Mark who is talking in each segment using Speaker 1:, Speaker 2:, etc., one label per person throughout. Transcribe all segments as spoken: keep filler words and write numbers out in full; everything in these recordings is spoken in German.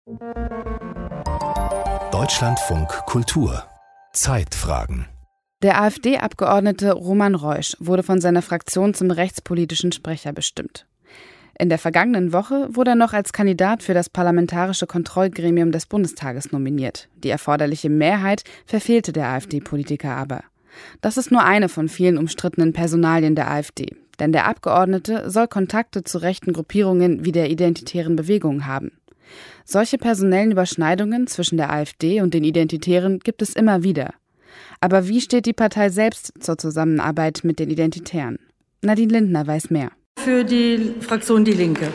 Speaker 1: Deutschlandfunk Kultur Zeitfragen.
Speaker 2: Der AfD-Abgeordnete Roman Reusch wurde von seiner Fraktion zum rechtspolitischen Sprecher bestimmt. In der vergangenen Woche wurde er noch als Kandidat für das Parlamentarische Kontrollgremium des Bundestages nominiert. Die erforderliche Mehrheit verfehlte der AfD-Politiker aber. Das ist nur eine von vielen umstrittenen Personalien der AfD. Denn der Abgeordnete soll Kontakte zu rechten Gruppierungen wie der Identitären Bewegung haben. Solche personellen Überschneidungen zwischen der AfD und den Identitären gibt es immer wieder. Aber wie steht die Partei selbst zur Zusammenarbeit mit den Identitären? Nadine Lindner weiß mehr.
Speaker 3: Für die Fraktion Die Linke.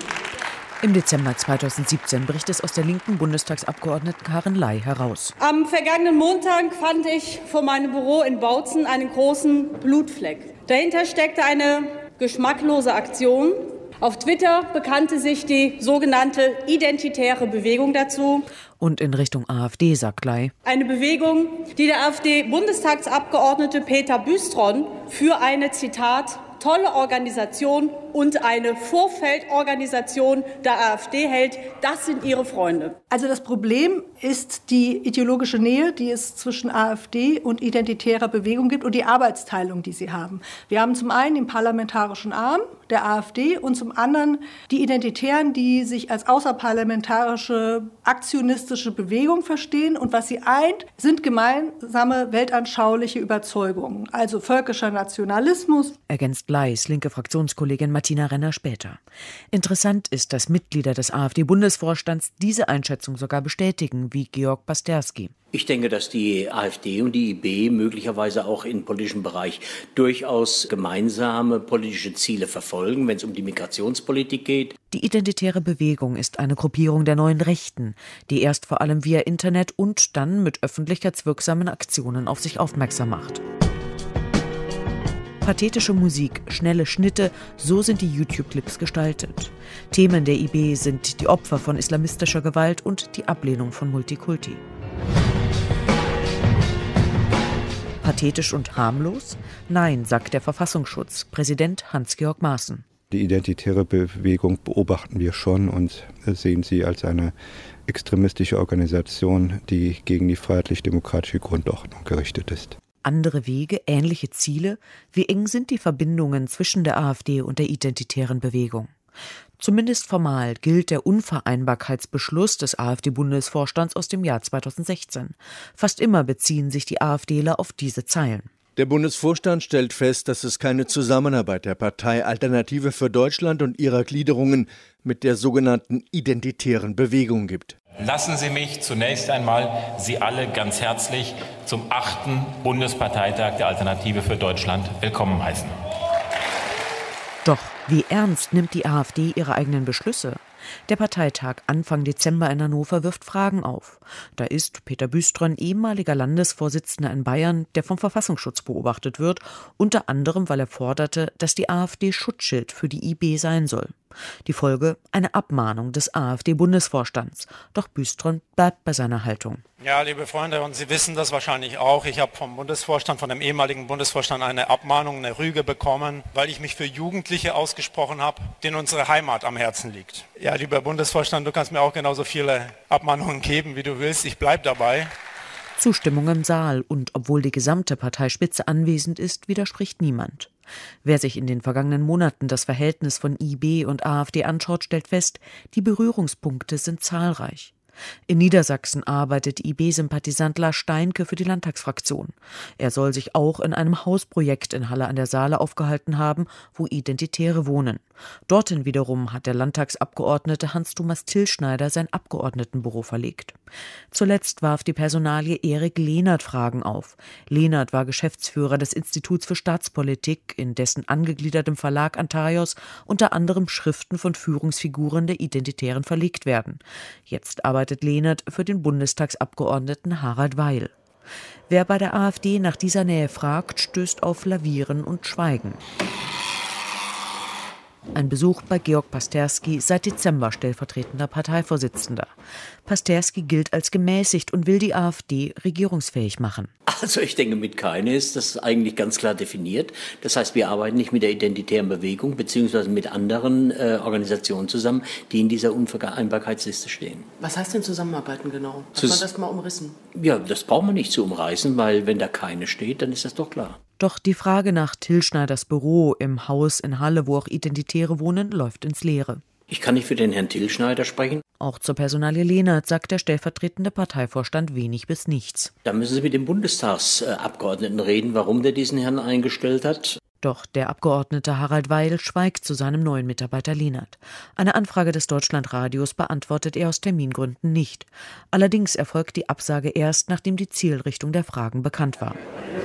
Speaker 4: Im Dezember zweitausendsiebzehn bricht es aus der linken Bundestagsabgeordneten Karin Ley heraus.
Speaker 3: Am vergangenen Montag fand ich vor meinem Büro in Bautzen einen großen Blutfleck. Dahinter steckte eine geschmacklose Aktion. Auf Twitter bekannte sich die sogenannte Identitäre Bewegung dazu.
Speaker 4: Und in Richtung AfD, sagt Ley.
Speaker 3: Eine Bewegung, die der AfD-Bundestagsabgeordnete Peter Büstron für eine, Zitat, tolle Organisation und eine Vorfeldorganisation der AfD hält. Das sind ihre Freunde.
Speaker 5: Also das Problem ist die ideologische Nähe, die es zwischen AfD und identitärer Bewegung gibt und die Arbeitsteilung, die sie haben. Wir haben zum einen den parlamentarischen Arm der AfD und zum anderen die Identitären, die sich als außerparlamentarische aktionistische Bewegung verstehen. Und was sie eint, sind gemeinsame weltanschauliche Überzeugungen, also völkischer Nationalismus.
Speaker 4: Ergänzt Leys linke Fraktionskollegin Martina Renner später. Interessant ist, dass Mitglieder des AfD-Bundesvorstands diese Einschätzung sogar bestätigen, wie Georg Basterski.
Speaker 6: Ich denke, dass die AfD und die I B möglicherweise auch im politischen Bereich durchaus gemeinsame politische Ziele verfolgen, wenn es um die Migrationspolitik geht.
Speaker 4: Die Identitäre Bewegung ist eine Gruppierung der neuen Rechten, die erst vor allem via Internet und dann mit öffentlichkeitswirksamen Aktionen auf sich aufmerksam macht. Pathetische Musik, schnelle Schnitte, so sind die YouTube-Clips gestaltet. Themen der I B sind die Opfer von islamistischer Gewalt und die Ablehnung von Multikulti. Pathetisch und harmlos? Nein, sagt der Verfassungsschutz, Präsident Hans-Georg Maaßen.
Speaker 7: Die identitäre Bewegung beobachten wir schon und sehen sie als eine extremistische Organisation, die gegen die freiheitlich-demokratische Grundordnung gerichtet ist.
Speaker 4: Andere Wege, ähnliche Ziele? Wie eng sind die Verbindungen zwischen der AfD und der identitären Bewegung? Zumindest formal gilt der Unvereinbarkeitsbeschluss des AfD-Bundesvorstands aus dem Jahr zweitausendsechzehn. Fast immer beziehen sich die AfDler auf diese Zeilen.
Speaker 8: Der Bundesvorstand stellt fest, dass es keine Zusammenarbeit der Partei Alternative für Deutschland und ihrer Gliederungen mit der sogenannten Identitären Bewegung gibt.
Speaker 9: Lassen Sie mich zunächst einmal Sie alle ganz herzlich zum achten Bundesparteitag der Alternative für Deutschland willkommen heißen.
Speaker 4: Doch wie ernst nimmt die AfD ihre eigenen Beschlüsse? Der Parteitag Anfang Dezember in Hannover wirft Fragen auf. Da ist Peter Büstron ehemaliger Landesvorsitzender in Bayern, der vom Verfassungsschutz beobachtet wird, unter anderem, weil er forderte, dass die AfD Schutzschild für die I B sein soll. Die Folge: eine Abmahnung des AfD-Bundesvorstands. Doch Büstron bleibt bei seiner Haltung.
Speaker 10: Ja, liebe Freunde, und Sie wissen das wahrscheinlich auch, ich habe vom Bundesvorstand, von dem ehemaligen Bundesvorstand eine Abmahnung, eine Rüge bekommen, weil ich mich für Jugendliche ausgesprochen habe, denen unsere Heimat am Herzen liegt. Ja, lieber Bundesvorstand, du kannst mir auch genauso viele Abmahnungen geben, wie du willst, ich bleibe dabei.
Speaker 4: Zustimmung im Saal, und obwohl die gesamte Parteispitze anwesend ist, widerspricht niemand. Wer sich in den vergangenen Monaten das Verhältnis von I B und AfD anschaut, stellt fest, die Berührungspunkte sind zahlreich. In Niedersachsen arbeitet I B-Sympathisant Lars Steinke für die Landtagsfraktion. Er soll sich auch in einem Hausprojekt in Halle an der Saale aufgehalten haben, wo Identitäre wohnen. Dorthin wiederum hat der Landtagsabgeordnete Hans-Thomas Tillschneider sein Abgeordnetenbüro verlegt. Zuletzt warf die Personalie Erik Lehnert Fragen auf. Lehnert war Geschäftsführer des Instituts für Staatspolitik, in dessen angegliedertem Verlag Antaios unter anderem Schriften von Führungsfiguren der Identitären verlegt werden. Jetzt arbeitet Lehnert für den Bundestagsabgeordneten Harald Weil. Wer bei der AfD nach dieser Nähe fragt, stößt auf Lavieren und Schweigen. Ein Besuch bei Georg Pasterski, seit Dezember stellvertretender Parteivorsitzender. Pasterski gilt als gemäßigt und will die AfD regierungsfähig machen.
Speaker 6: Also ich denke, mit keine ist das eigentlich ganz klar definiert. Das heißt, wir arbeiten nicht mit der Identitären Bewegung beziehungsweise mit anderen äh, Organisationen zusammen, die in dieser Unvereinbarkeitsliste stehen.
Speaker 11: Was heißt denn zusammenarbeiten genau? Hat man das mal umrissen?
Speaker 6: Ja, das braucht man nicht zu umreißen, weil wenn da keine steht, dann ist das doch klar.
Speaker 4: Doch die Frage nach Till Schneiders Büro im Haus in Halle, wo auch Identitäre wohnen, läuft ins Leere.
Speaker 6: Ich kann nicht für den Herrn Till Schneider sprechen.
Speaker 4: Auch zur Personalie Lehnert sagt der stellvertretende Parteivorstand wenig bis nichts.
Speaker 6: Da müssen Sie mit dem Bundestagsabgeordneten reden, warum der diesen Herrn eingestellt hat.
Speaker 4: Doch der Abgeordnete Harald Weil schweigt zu seinem neuen Mitarbeiter Lehnert. Eine Anfrage des Deutschlandradios beantwortet er aus Termingründen nicht. Allerdings erfolgt die Absage erst, nachdem die Zielrichtung der Fragen bekannt war.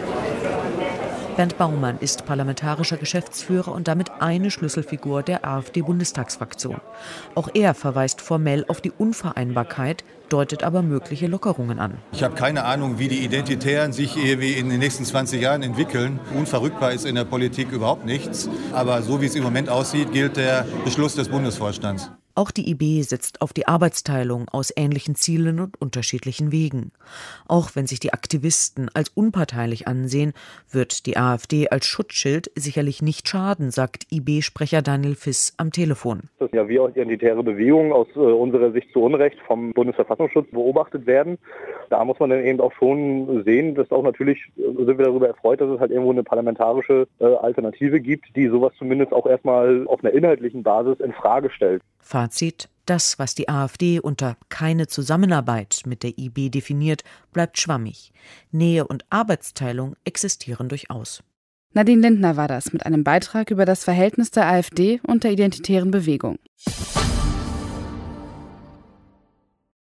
Speaker 4: Bernd Baumann ist parlamentarischer Geschäftsführer und damit eine Schlüsselfigur der AfD-Bundestagsfraktion. Auch er verweist formell auf die Unvereinbarkeit, deutet aber mögliche Lockerungen an.
Speaker 12: Ich habe keine Ahnung, wie die Identitären sich irgendwie in den nächsten zwanzig Jahren entwickeln. Unverrückbar ist in der Politik überhaupt nichts. Aber so wie es im Moment aussieht, gilt der Beschluss des Bundesvorstands.
Speaker 4: Auch die I B setzt auf die Arbeitsteilung aus ähnlichen Zielen und unterschiedlichen Wegen. Auch wenn sich die Aktivisten als unparteilich ansehen, wird die AfD als Schutzschild sicherlich nicht schaden, sagt I B-Sprecher Daniel Fiss am Telefon.
Speaker 13: Das sind ja wir als identitäre Bewegungen aus äh, unserer Sicht zu Unrecht vom Bundesverfassungsschutz beobachtet werden. Da muss man dann eben auch schon sehen, dass auch natürlich äh, sind wir darüber erfreut, dass es halt irgendwo eine parlamentarische äh, Alternative gibt, die sowas zumindest auch erstmal auf einer inhaltlichen Basis in Frage stellt.
Speaker 4: Fazit: Das, was die AfD unter keine Zusammenarbeit mit der I B definiert, bleibt schwammig. Nähe und Arbeitsteilung existieren durchaus.
Speaker 2: Nadine Lindner war das mit einem Beitrag über das Verhältnis der AfD und der Identitären Bewegung.